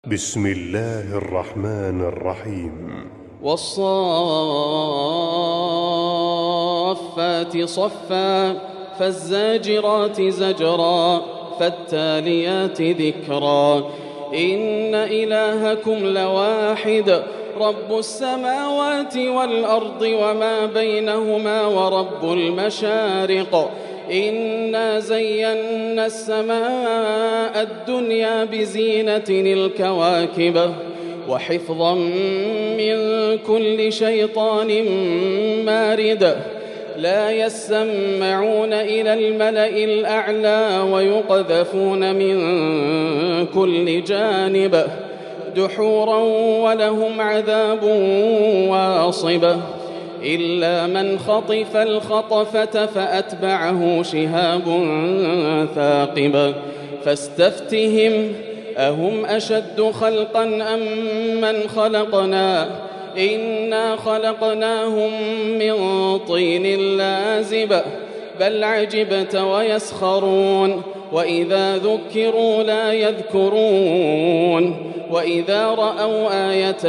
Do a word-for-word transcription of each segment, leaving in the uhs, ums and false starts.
بسم الله الرحمن الرحيم. والصافات صفا فالزاجرات زجرا فالتاليات ذكرا إن إلهكم لواحد رب السماوات والأرض وما بينهما ورب المشارق إنا زينا السماء الدنيا بزينة الكواكب وحفظا من كل شيطان مارد لا يسمعون إلى الملأ الأعلى ويقذفون من كل جانب دحورا ولهم عذاب واصب إلا من خطف الخطفة فأتبعه شهاب ثاقب فاستفتهم أهم أشد خلقا أم من خلقنا إنا خلقناهم من طين لازب بل عجبت ويسخرون وإذا ذكروا لا يذكرون وإذا رأوا آية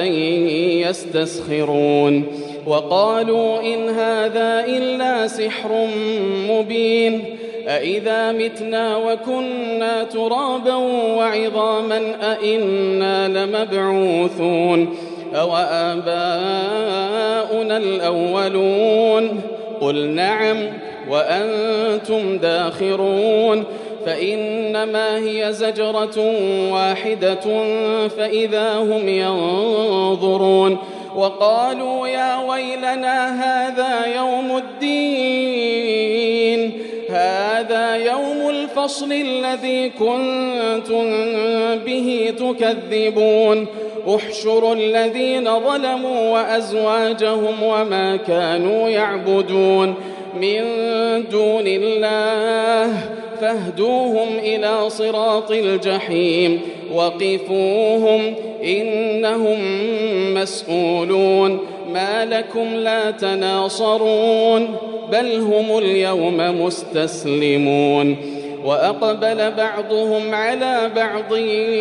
يستسخرون وقالوا إن هذا إلا سحر مبين أإذا متنا وكنا ترابا وعظاما أإنا لمبعوثون أو آباؤنا الأولون قل نعم وأنتم داخرون فإنما هي زجرة واحدة فإذا هم ينظرون وقالوا يا ويلنا هذا يوم الدين هذا يوم الفصل الذي كنتم به تكذبون احشروا الذين ظلموا وأزواجهم وما كانوا يعبدون من دون الله فاهدوهم إلى صراط الجحيم وقفوهم إنهم مسؤولون ما لكم لا تناصرون بل هم اليوم مستسلمون وأقبل بعضهم على بعض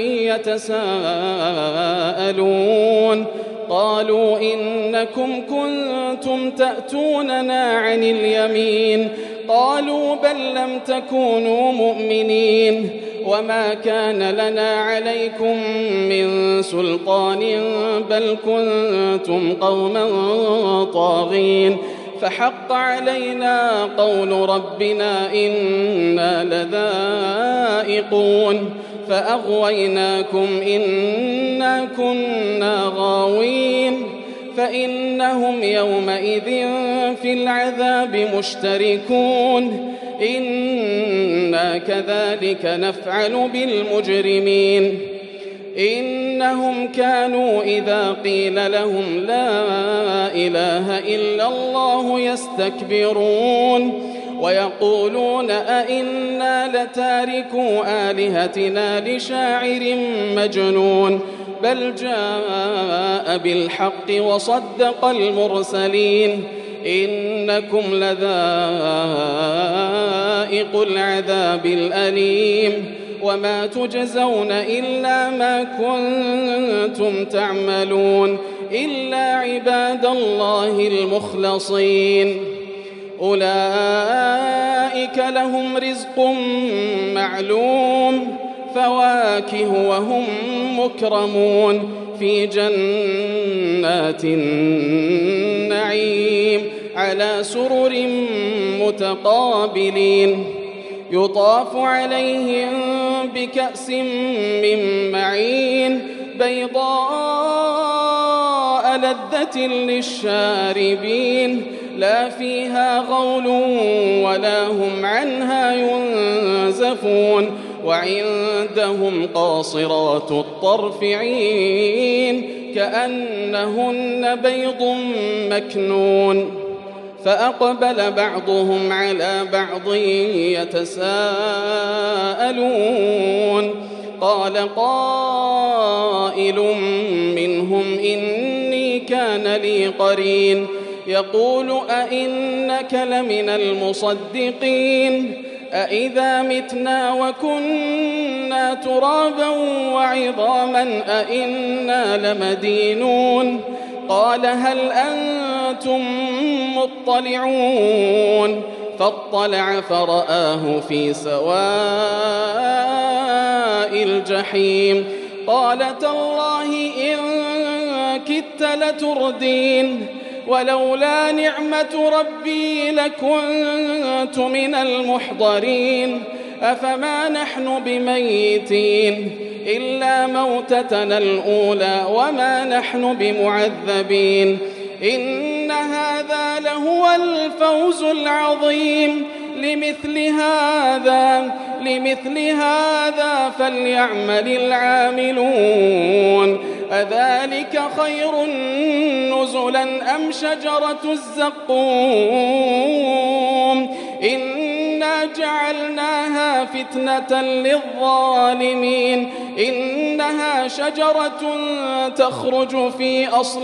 يتساءلون قالوا إنكم كنتم تأتوننا عن اليمين قالوا بل لم تكونوا مؤمنين وما كان لنا عليكم من سلطان بل كنتم قوما طاغين فحق علينا قول ربنا إنا لذائقون فأغويناكم إنا كنا غاوين فإنهم يومئذ في العذاب مشتركون إنا كذلك نفعل بالمجرمين إنهم كانوا إذا قيل لهم لا إله إلا الله يستكبرون ويقولون أئنا لتاركوا آلهتنا لشاعر مجنون بل جاء بالحق وصدق المرسلين إنكم لذائق العذاب الأليم وما تجزون إلا ما كنتم تعملون إلا عباد الله المخلصين أولئك لهم رزق معلوم فواكه وهم مكرمون في جنات النعيم على سرر متقابلين يطاف عليهم بكأس من معين بيضاء لذة للشاربين لا فيها غول ولا هم عنها ينزفون وعندهم قاصرات الطرف عين كأنهن بيض مكنون فأقبل بعضهم على بعض يتساءلون قال قائل منهم إني كان لي قرين يقول أئنك لمن المصدقين أإذا متنا وكنا ترابا وعظاما أإنا لمدينون قال هل أنتم مطلعون فاطلع فرآه في سواء الجحيم قال تالله إن كدت لتردين ولولا نعمة ربي لكنت من المحضرين أفما نحن بميتين إلا موتتنا الأولى وما نحن بمعذبين إن هذا لهو الفوز العظيم لمثل هذا لمثل هذا فليعمل العاملون أذلك خير نزلا أم شجرة الزقوم إنا جعلناها فتنة للظالمين إنها شجرة تخرج في أصل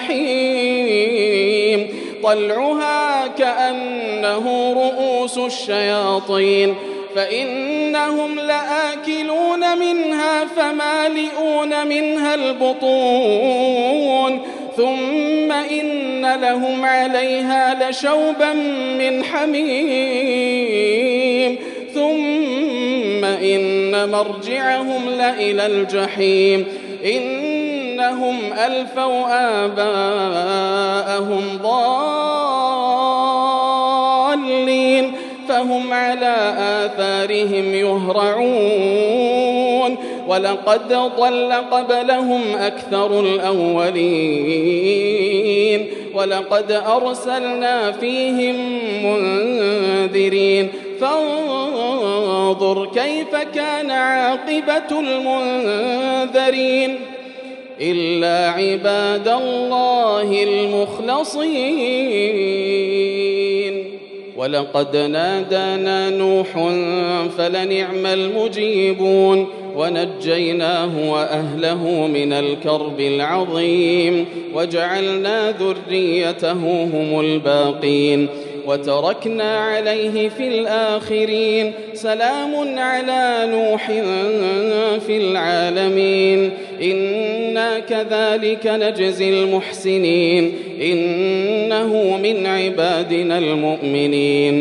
الجحيم طلعها كأنه رؤوس الشياطين فإنهم لآكلون منها فمالئون منها البطون ثم إن لهم عليها لشوبا من حميم ثم إن مرجعهم لإلى الجحيم إنهم ألفوا آباءهم ضالين فهم على آثارهم يهرعون ولقد ضل قبلهم أكثر الأولين ولقد أرسلنا فيهم منذرين فانظر كيف كان عاقبة المنذرين إلا عباد الله المخلصين ولقد نادانا نوح فلنعم المجيبون ونجيناه وأهله من الكرب العظيم وجعلنا ذريته هم الباقين وتركنا عليه في الآخرين سلام على نوح في العالمين إنا كذلك نجزي المحسنين إنه من عبادنا المؤمنين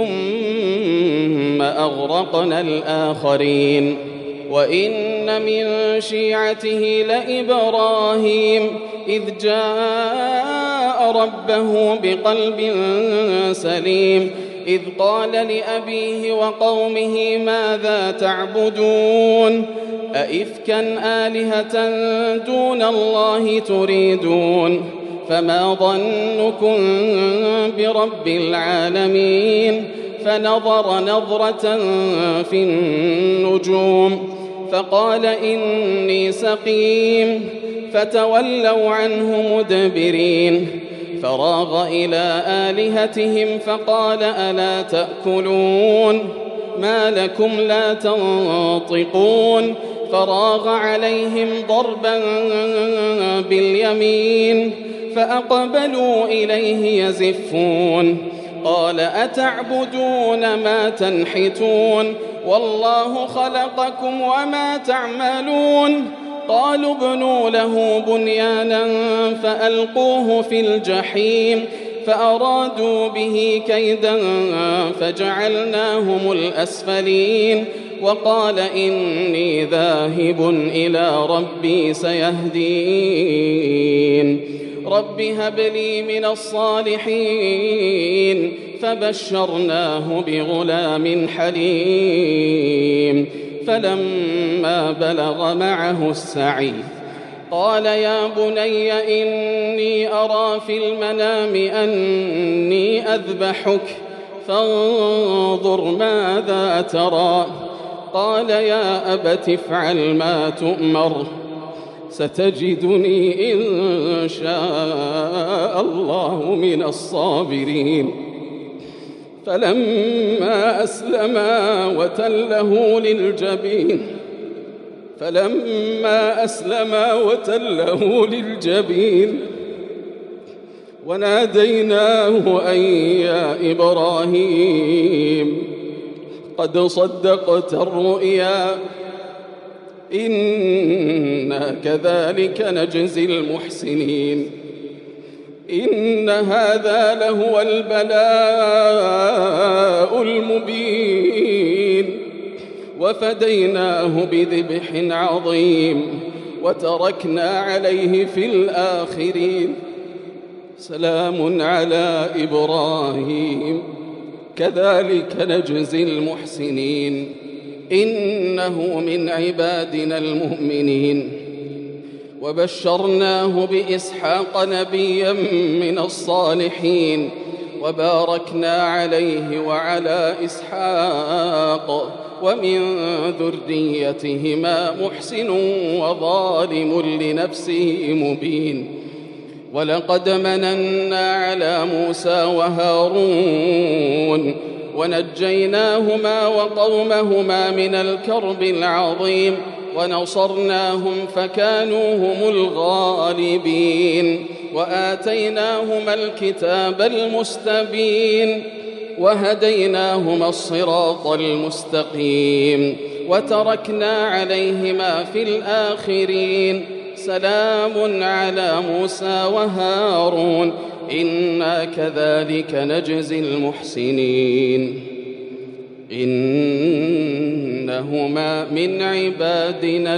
ثم أغرقنا الآخرين وإن من شيعته لإبراهيم إذ جاء ربه بقلب سليم إذ قال لأبيه وقومه ماذا تعبدون أئفكا آلهة دون الله تريدون فما ظنكم برب العالمين فنظر نظرة في النجوم فقال إني سقيم فتولوا عنه مدبرين فراغ إلى آلهتهم فقال ألا تأكلون ما لكم لا تنطقون فراغ عليهم ضربا باليمين فأقبلوا إليه يزفون قال أتعبدون ما تنحتون والله خلقكم وما تعملون قالوا ابنوا له بنيانا فألقوه في الجحيم فأرادوا به كيدا فجعلناهم الأسفلين وقال إني ذاهب إلى ربي سيهدين رب هب لي من الصالحين فبشرناه بغلام حليم فلما بلغ معه السعي قال يا بني إني أرى في المنام أني أذبحك فانظر ماذا ترى قال يا أبت افعل ما تؤمر ستجدني إن شاء الله من الصابرين فلما أسلما وتله للجبين فلما أسلما وتله للجبين وناديناه أن يا إبراهيم قد صدقت الرؤيا إنا كذلك نجزي المحسنين إن هذا لهو البلاء المبين وفديناه بذبح عظيم وتركنا عليه في الآخرين سلام على إبراهيم كذلك نجزي المحسنين إنه من عبادنا المؤمنين وبشرناه بإسحاق نبيا من الصالحين وباركنا عليه وعلى إسحاق ومن ذريتهما محسن وظالم لنفسه مبين ولقد مننا على موسى وهارون ونجيناهما وقومهما من الكرب العظيم ونصرناهم فكانوا هم الغالبين وآتيناهما الكتاب المستبين وهديناهما الصراط المستقيم وتركنا عليهما في الآخرين سلام على موسى وهارون إنا كذلك نجزي المحسنين إنهما من عبادنا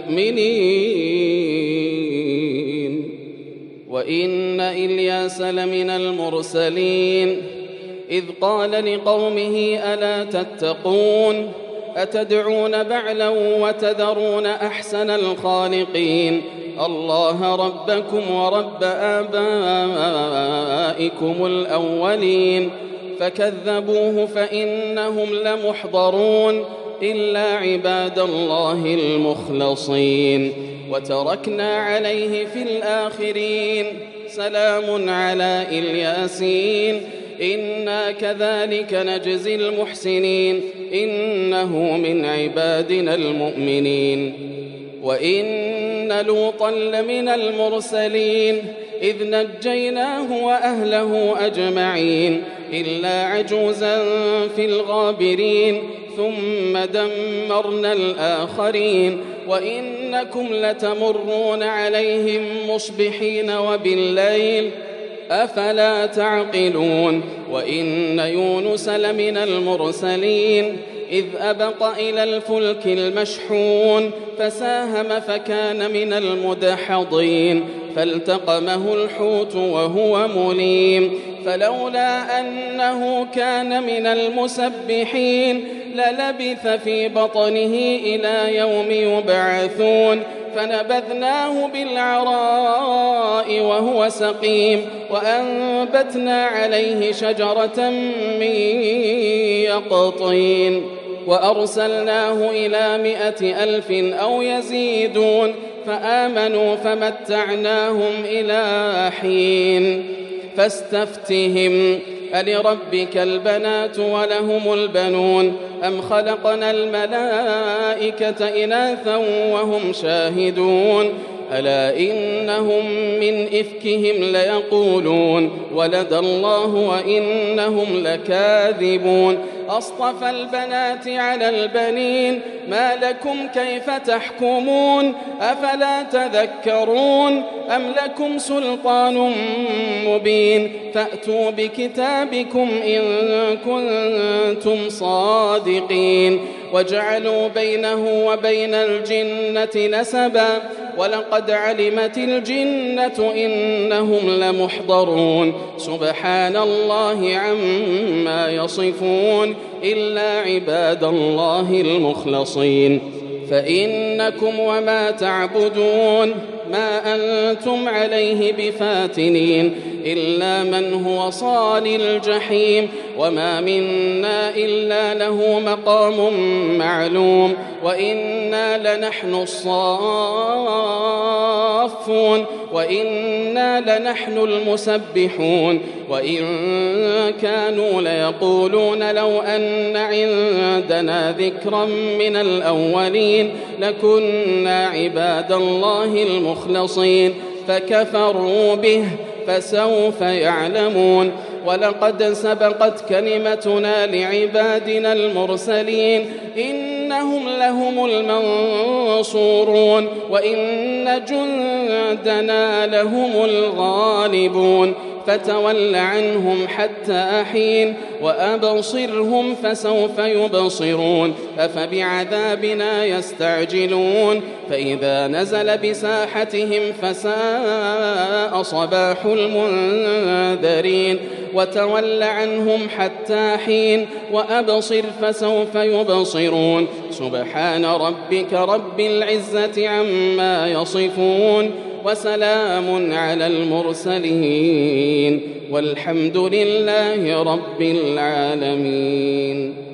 المؤمنين وإن إلياس لمن المرسلين إذ قال لقومه ألا تتقون أتدعون بعلا وتذرون أحسن الخالقين الله ربكم ورب آبائكم الأولين فكذبوه فإنهم لمحضرون إلا عباد الله المخلصين وتركنا عليه في الآخرين سلام على الياسين إنا كذلك نجزي المحسنين إنه من عبادنا المؤمنين وإن لوطا لمن المرسلين إذ نجيناه وأهله أجمعين إلا عجوزا في الغابرين ثم دمرنا الآخرين وإنكم لتمرون عليهم مصبحين وبالليل أفلا تعقلون وإن يونس لمن المرسلين إذ أبق إلى الفلك المشحون فساهم فكان من المدحضين فالتقمه الحوت وهو مليم فلولا أنه كان من المسبحين للبث في بطنه إلى يوم يبعثون فنبذناه بالعراء وهو سقيم وأنبتنا عليه شجرة من يقطين وأرسلناه إلى مائة ألف أو يزيدون فآمنوا فمتعناهم إلى حين فاستفتهم ألربك البنات ولهم البنون أم خلقنا الملائكة إناثا وهم شاهدون ألا إنهم من إفكهم ليقولون ولد الله وإنهم لكاذبون أصطفى البنات على البنين ما لكم كيف تحكمون أفلا تذكرون أم لكم سلطان مبين فأتوا بكتابكم إن كنتم صادقين وجعلوا بينه وبين الجنة نسبا ولقد علمت الجنة إنهم لمحضرون سبحان الله عما يصفون إلا عباد الله المخلصين فإنكم وما تعبدون ما أنتم عليه بفاتنين إلا من هو صال الجحيم وما منا إلا له مقام معلوم وإنا لنحن الصافون وإنا لنحن المسبحون وإن كانوا ليقولون لو أن عندنا ذكرا من الأولين لكنا عباد الله المخلصين فكفروا به فسوف يعلمون ولقد سبقت كلمتنا لعبادنا المرسلين إنهم لهم المنصورون وإن جندنا لهم الغالبون فتول عنهم حتى حين وأبصرهم فسوف يبصرون أفبعذابنا يستعجلون فإذا نزل بساحتهم فساء صباح المنذرين وتول عنهم حتى حين وأبصر فسوف يبصرون سبحان ربك رب العزة عما يصفون وسلام على المرسلين والحمد لله رب العالمين.